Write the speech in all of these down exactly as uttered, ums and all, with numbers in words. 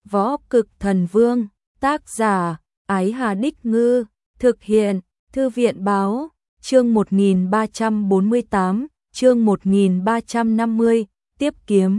Võ Cực Thần Vương, tác giả, Ái Hà Đích Ngư, thực hiện, Thư viện Báo, chương một nghìn ba trăm bốn mươi tám, chương một nghìn ba trăm năm mươi, tiếp kiếm.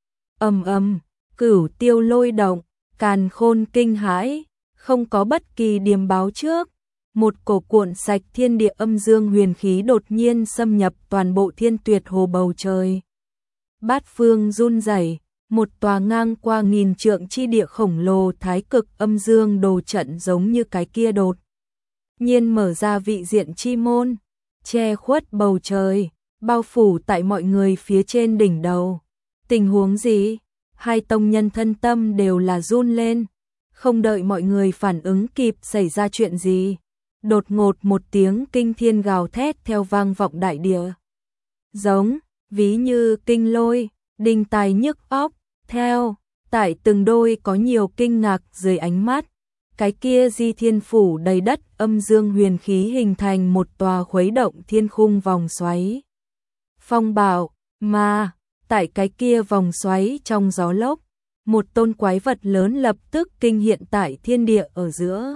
Ầm ầm, cửu tiêu lôi động, càn khôn kinh hãi, không có bất kỳ điềm báo trước. Một cổ cuộn sạch thiên địa âm dương huyền khí đột nhiên xâm nhập toàn bộ thiên tuyệt hồ bầu trời. Bát phương run rẩy, một tòa ngang qua nghìn trượng chi địa khổng lồ thái cực âm dương đồ trận giống như cái kia đột nhiên mở ra vị diện chi môn, che khuất bầu trời, bao phủ tại mọi người phía trên đỉnh đầu. Tình huống gì? Hai tông nhân thân tâm đều là run lên, không đợi mọi người phản ứng kịp xảy ra chuyện gì. Đột ngột một tiếng kinh thiên gào thét theo vang vọng đại địa. Giống, ví như kinh lôi, đinh tai nhức óc, theo, tại từng đôi có nhiều kinh ngạc dưới ánh mắt. Cái kia di thiên phủ đầy đất âm dương huyền khí hình thành một tòa khuấy động thiên khung vòng xoáy. Phong bảo, mà, tại cái kia vòng xoáy trong gió lốc, một tôn quái vật lớn lập tức kinh hiện tại thiên địa ở giữa.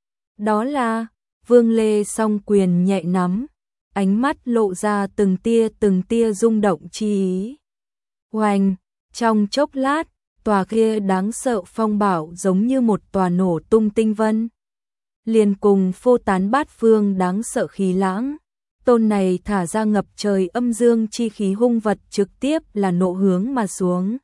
Đó là Vương Lê song quyền nhẹ nắm, ánh mắt lộ ra từng tia từng tia rung động chi ý. Oanh, trong chốc lát, tòa kia đáng sợ phong bảo giống như một tòa nổ tung tinh vân. Liền cùng phô tán bát phương đáng sợ khí lãng, tôn này thả ra ngập trời âm dương chi khí hung vật trực tiếp là nộ hướng mà xuống.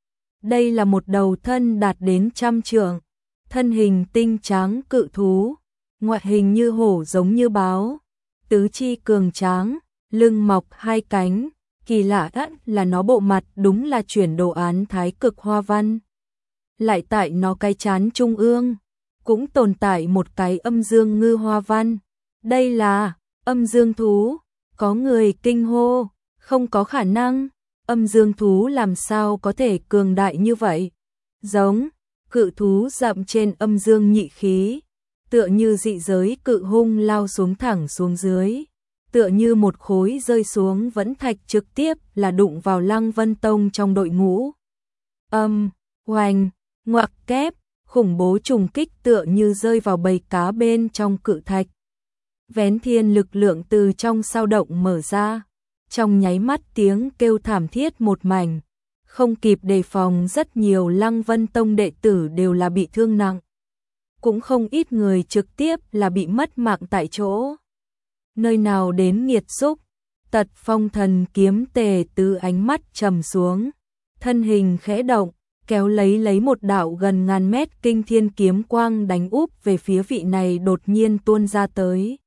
Đây là một đầu thân đạt đến trăm trượng, thân hình tinh tráng cự thú, ngoại hình như hổ giống như báo, tứ chi cường tráng, lưng mọc hai cánh, kỳ lạ ắt là nó bộ mặt đúng là chuyển đồ án thái cực hoa văn. Lại tại nó cái trán trung ương, cũng tồn tại một cái âm dương ngư hoa văn. Đây là âm dương thú, có người kinh hô, không có khả năng, âm dương thú làm sao có thể cường đại như vậy. Giống, cự thú dậm trên âm dương nhị khí, tựa như dị giới cự hung lao xuống thẳng xuống dưới, tựa như một khối rơi xuống vẫn thạch trực tiếp là đụng vào Lăng Vân Tông trong đội ngũ. Âm, oanh, ngoặc kép, khủng bố trùng kích tựa như rơi vào bầy cá bên trong cự thạch. Vén thiên lực lượng từ trong sao động mở ra, trong nháy mắt tiếng kêu thảm thiết một mảnh, không kịp đề phòng rất nhiều Lăng Vân Tông đệ tử đều là bị thương nặng. Cũng không ít người trực tiếp là bị mất mạng tại chỗ. Nơi nào đến nghiệt xúc, Tật Phong Thần kiếm tề tứ ánh mắt trầm xuống, thân hình khẽ động, kéo lấy lấy một đạo gần ngàn mét kinh thiên kiếm quang đánh úp về phía vị này đột nhiên tuôn ra tới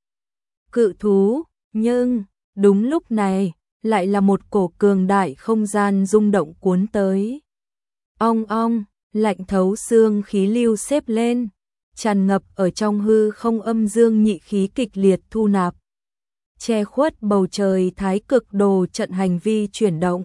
cự thú. Nhưng đúng lúc này lại là một cổ cường đại không gian rung động cuốn tới. Ong ong, lạnh thấu xương khí lưu xếp lên, tràn ngập ở trong hư không âm dương nhị khí kịch liệt thu nạp, che khuất bầu trời thái cực đồ trận hành vi chuyển động,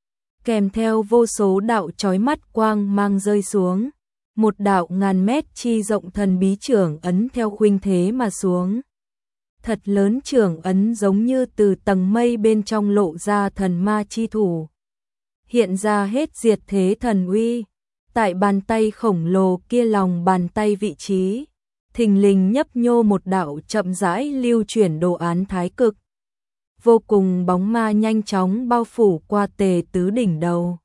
kèm theo vô số đạo chói mắt quang mang rơi xuống, một đạo ngàn mét chi rộng thần bí trưởng ấn theo khuynh thế mà xuống. Thật lớn trưởng ấn giống như từ tầng mây bên trong lộ ra thần ma chi thủ, hiện ra hết diệt thế thần uy. Tại bàn tay khổng lồ kia lòng bàn tay vị trí, thình lình nhấp nhô một đạo chậm rãi lưu chuyển đồ án thái cực. Vô cùng bóng ma nhanh chóng bao phủ qua tề tứ đỉnh đầu.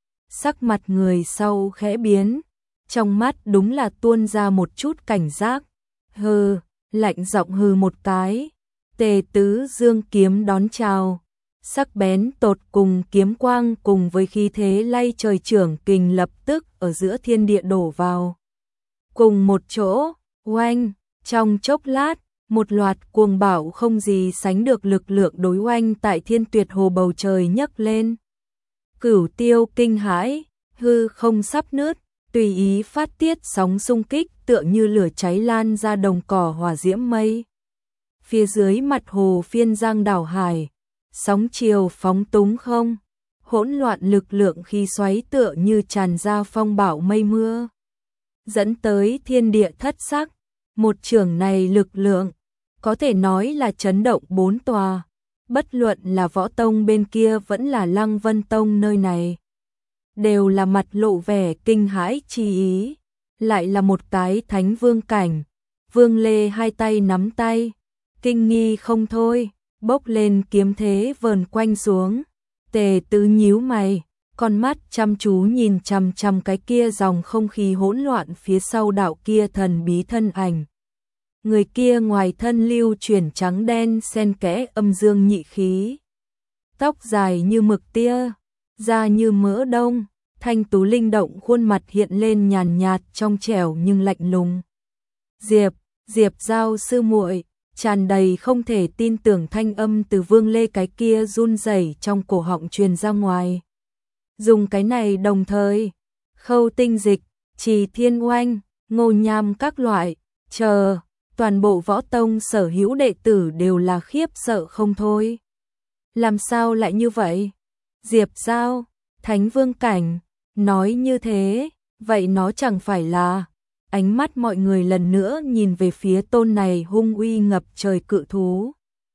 Sắc mặt người sau khẽ biến, trong mắt đúng là tuôn ra một chút cảnh giác. Hừ, lạnh giọng hừ một cái, tề tứ dương kiếm đón chào. Sắc bén tột cùng kiếm quang cùng với khí thế lay trời trưởng kình lập tức ở giữa thiên địa đổ vào cùng một chỗ. Oanh, trong chốc lát, một loạt cuồng bạo không gì sánh được lực lượng đối oanh tại thiên tuyệt hồ bầu trời nhấc lên. Cửu tiêu kinh hãi, hư không sắp nứt, tùy ý phát tiết sóng xung kích tựa như lửa cháy lan ra đồng cỏ hỏa diễm mây. Phía dưới mặt hồ phiên giang đảo hải, sóng chiều phóng túng không, hỗn loạn lực lượng khí xoáy tựa như tràn ra phong bão mây mưa, dẫn tới thiên địa thất sắc. Một trường này lực lượng, có thể nói là chấn động bốn tòa, bất luận là Võ Tông bên kia vẫn là Lăng Vân Tông nơi này, đều là mặt lộ vẻ kinh hãi chi ý. lại là một cái thánh vương cảnh. Vương Lê hai tay nắm tay, kinh nghi không thôi, bốc lên kiếm thế vờn quanh xuống. Tề Tứ nhíu mày, con mắt chăm chú nhìn chằm chằm cái kia dòng không khí hỗn loạn phía sau đạo kia thần bí thân ảnh. Người kia ngoài thân lưu chuyển trắng đen xen kẽ âm dương nhị khí. Tóc dài như mực tia, da như mỡ đông, thanh tú linh động, khuôn mặt hiện lên nhàn nhạt trong trẻo nhưng lạnh lùng. Diệp, Diệp Giao sư muội, tràn đầy không thể tin tưởng thanh âm từ Vương Lê cái kia run rẩy trong cổ họng truyền ra ngoài. Dùng cái này đồng thời, Khâu Tinh Dịch, Trì Thiên Oanh, Ngô Nham các loại, chờ, toàn bộ võ tông sở hữu đệ tử đều là khiếp sợ không thôi. Làm sao lại như vậy? Diệp Giao, Thánh Vương cảnh, nói như thế, vậy nó chẳng phải là... Ánh mắt mọi người lần nữa nhìn về phía tôn này hung uy ngập trời cự thú.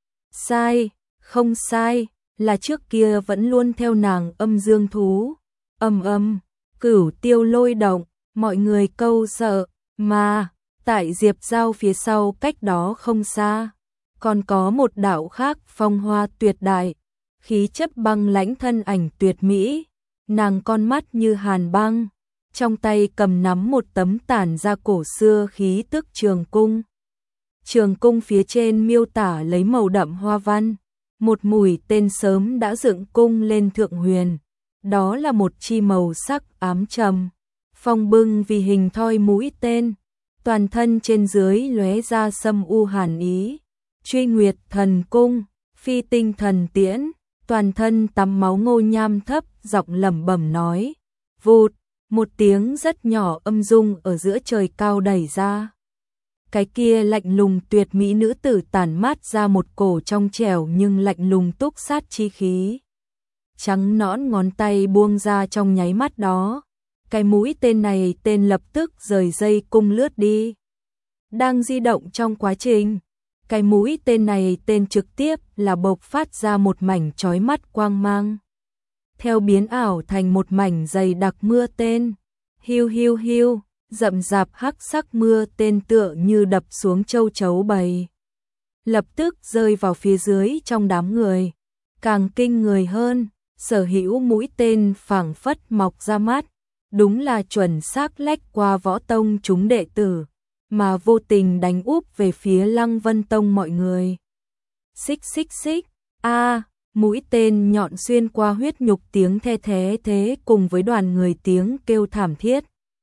Sai, không sai, là trước kia vẫn luôn theo nàng âm dương thú. Âm âm, Cửu Tiêu lôi động, mọi người câu sợ, mà, tại Diệp Giao phía sau cách đó không xa. Còn có một đạo khác phong hoa tuyệt đại, khí chất băng lãnh thân ảnh tuyệt mỹ, nàng con mắt như hàn băng. Trong tay cầm nắm một tấm tản ra cổ xưa khí tức trường cung. Trường cung phía trên miêu tả lấy màu đậm hoa văn, một mũi tên sớm đã dựng cung lên thượng huyền. Đó là một chi màu sắc ám trầm, phong bưng vì hình thoi mũi tên, toàn thân trên dưới lóe ra sâm u hàn ý. Truy Nguyệt thần cung, phi tinh thần tiễn, toàn thân tắm máu Ngô Nham thấp giọng lẩm bẩm nói, vụt. Một tiếng rất nhỏ âm dung ở giữa trời cao đẩy ra. Cái kia lạnh lùng tuyệt mỹ nữ tử tản mát ra một cổ trong trẻo nhưng lạnh lùng túc sát chi khí. Trắng nõn ngón tay buông ra trong nháy mắt đó. Cái mũi tên này tên lập tức rời dây cung lướt đi. Đang di động trong quá trình, cái mũi tên này tên trực tiếp là bộc phát ra một mảnh chói mắt quang mang. Theo biến ảo thành một mảnh dày đặc mưa tên, hiu hiu hiu, rậm rạp hắc sắc mưa tên tựa như đập xuống châu chấu bầy. Lập tức rơi vào phía dưới trong đám người. Càng kinh người hơn, sở hữu mũi tên phảng phất mọc ra mắt, đúng là chuẩn xác lách qua võ tông chúng đệ tử, mà vô tình đánh úp về phía Lăng Vân Tông mọi người. Xích xích xích, a mũi tên nhọn xuyên qua huyết nhục, tiếng the thế thế cùng với đoàn người tiếng kêu thảm thiết.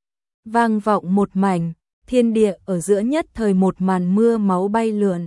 Vang vọng một mảnh, thiên địa ở giữa nhất thời một màn mưa máu bay lượn.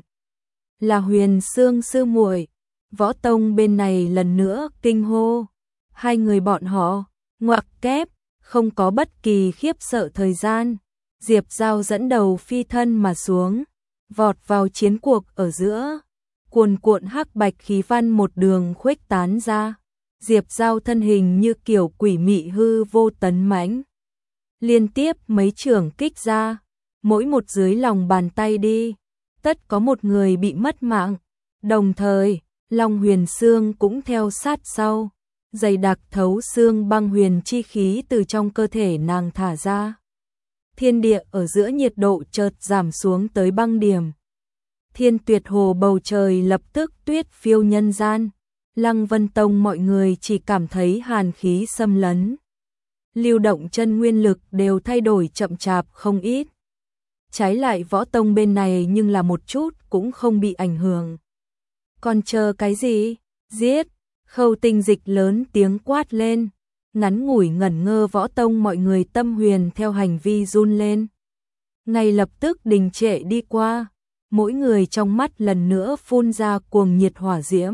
Là Huyền Sương sư muội, võ tông bên này lần nữa kinh hô. Hai người bọn họ, ngoặc kép, không có bất kỳ khiếp sợ thời gian. Diệp Giao dẫn đầu phi thân mà xuống, vọt vào chiến cuộc ở giữa. Cuồn cuộn hắc bạch khí văn một đường khuếch tán ra. Diệp Giao thân hình như kiểu quỷ mị hư vô tấn mãnh. Liên tiếp mấy trường kích ra, mỗi một dưới lòng bàn tay đi, tất có một người bị mất mạng. Đồng thời, Long Huyền Xương cũng theo sát sau, dày đặc thấu xương băng huyền chi khí từ trong cơ thể nàng thả ra. Thiên địa ở giữa nhiệt độ chợt giảm xuống tới băng điểm. Thiên Tuyệt Hồ bầu trời lập tức tuyết phiêu nhân gian. Lăng Vân Tông mọi người chỉ cảm thấy hàn khí xâm lấn. Lưu động chân nguyên lực đều thay đổi chậm chạp không ít. Trái lại võ tông bên này nhưng là một chút cũng không bị ảnh hưởng. Còn chờ cái gì? Giết! Khâu Tinh Dịch lớn tiếng quát lên. Ngắn ngủi ngẩn ngơ võ tông mọi người tâm huyền theo hành vi run lên. Ngay lập tức đình trệ đi qua. Mỗi người trong mắt lần nữa phun ra cuồng nhiệt hỏa diễm.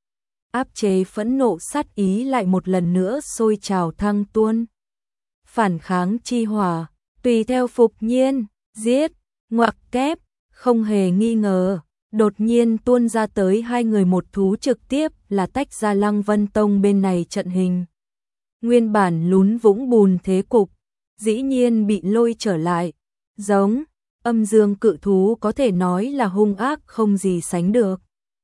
Áp chế phẫn nộ sát ý lại một lần nữa sôi trào thăng tuôn. Phản kháng chi hỏa, tùy theo phục nhiên, giết, ngoặc kép, không hề nghi ngờ. Đột nhiên tuôn ra tới hai người một thú trực tiếp là tách ra Lăng Vân Tông bên này trận hình. Nguyên bản lún vũng bùn thế cục, dĩ nhiên bị lôi trở lại. Giống, âm dương cự thú có thể nói là hung ác không gì sánh được.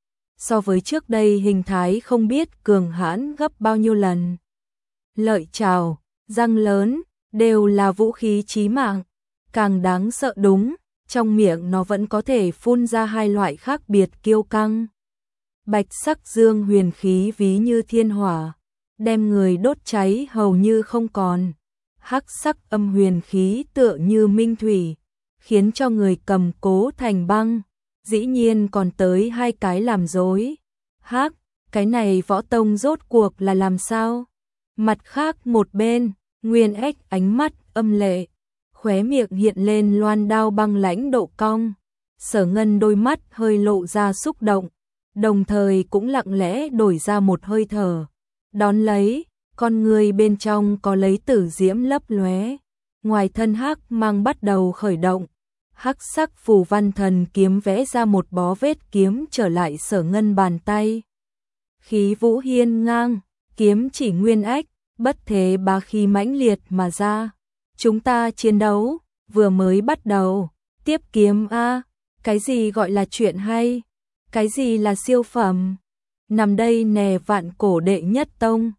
So với trước đây hình thái không biết cường hãn gấp bao nhiêu lần. Lợi chảo, răng lớn, đều là vũ khí chí mạng. càng đáng sợ đúng, trong miệng nó vẫn có thể phun ra hai loại khác biệt kiêu căng. Bạch sắc dương huyền khí ví như thiên hỏa, đem người đốt cháy hầu như không còn. Hắc sắc âm huyền khí tựa như minh thủy, khiến cho người cầm cố thành băng. Dĩ nhiên còn tới hai cái làm dối. Hắc, cái này võ tông rốt cuộc là làm sao? Mặt khác một bên, Nguyên Ếch ánh mắt âm lệ, khóe miệng hiện lên loan đao băng lãnh độ cong. Sở Ngân đôi mắt hơi lộ ra xúc động, đồng thời cũng lặng lẽ đổi ra một hơi thở. Đón lấy, con người bên trong có lấy tử diễm lấp lóe. Ngoài thân hắc mang bắt đầu khởi động. Hắc sắc phù văn thần kiếm vẽ ra một bó vết kiếm trở lại Sở Ngân bàn tay. Khí vũ hiên ngang, kiếm chỉ Nguyên Ếch, bất thế bá khí mãnh liệt mà ra. Chúng ta chiến đấu, vừa mới bắt đầu, tiếp kiếm a, cái gì gọi là chuyện hay, cái gì là siêu phẩm. Nằm đây nè vạn cổ đệ nhất tông,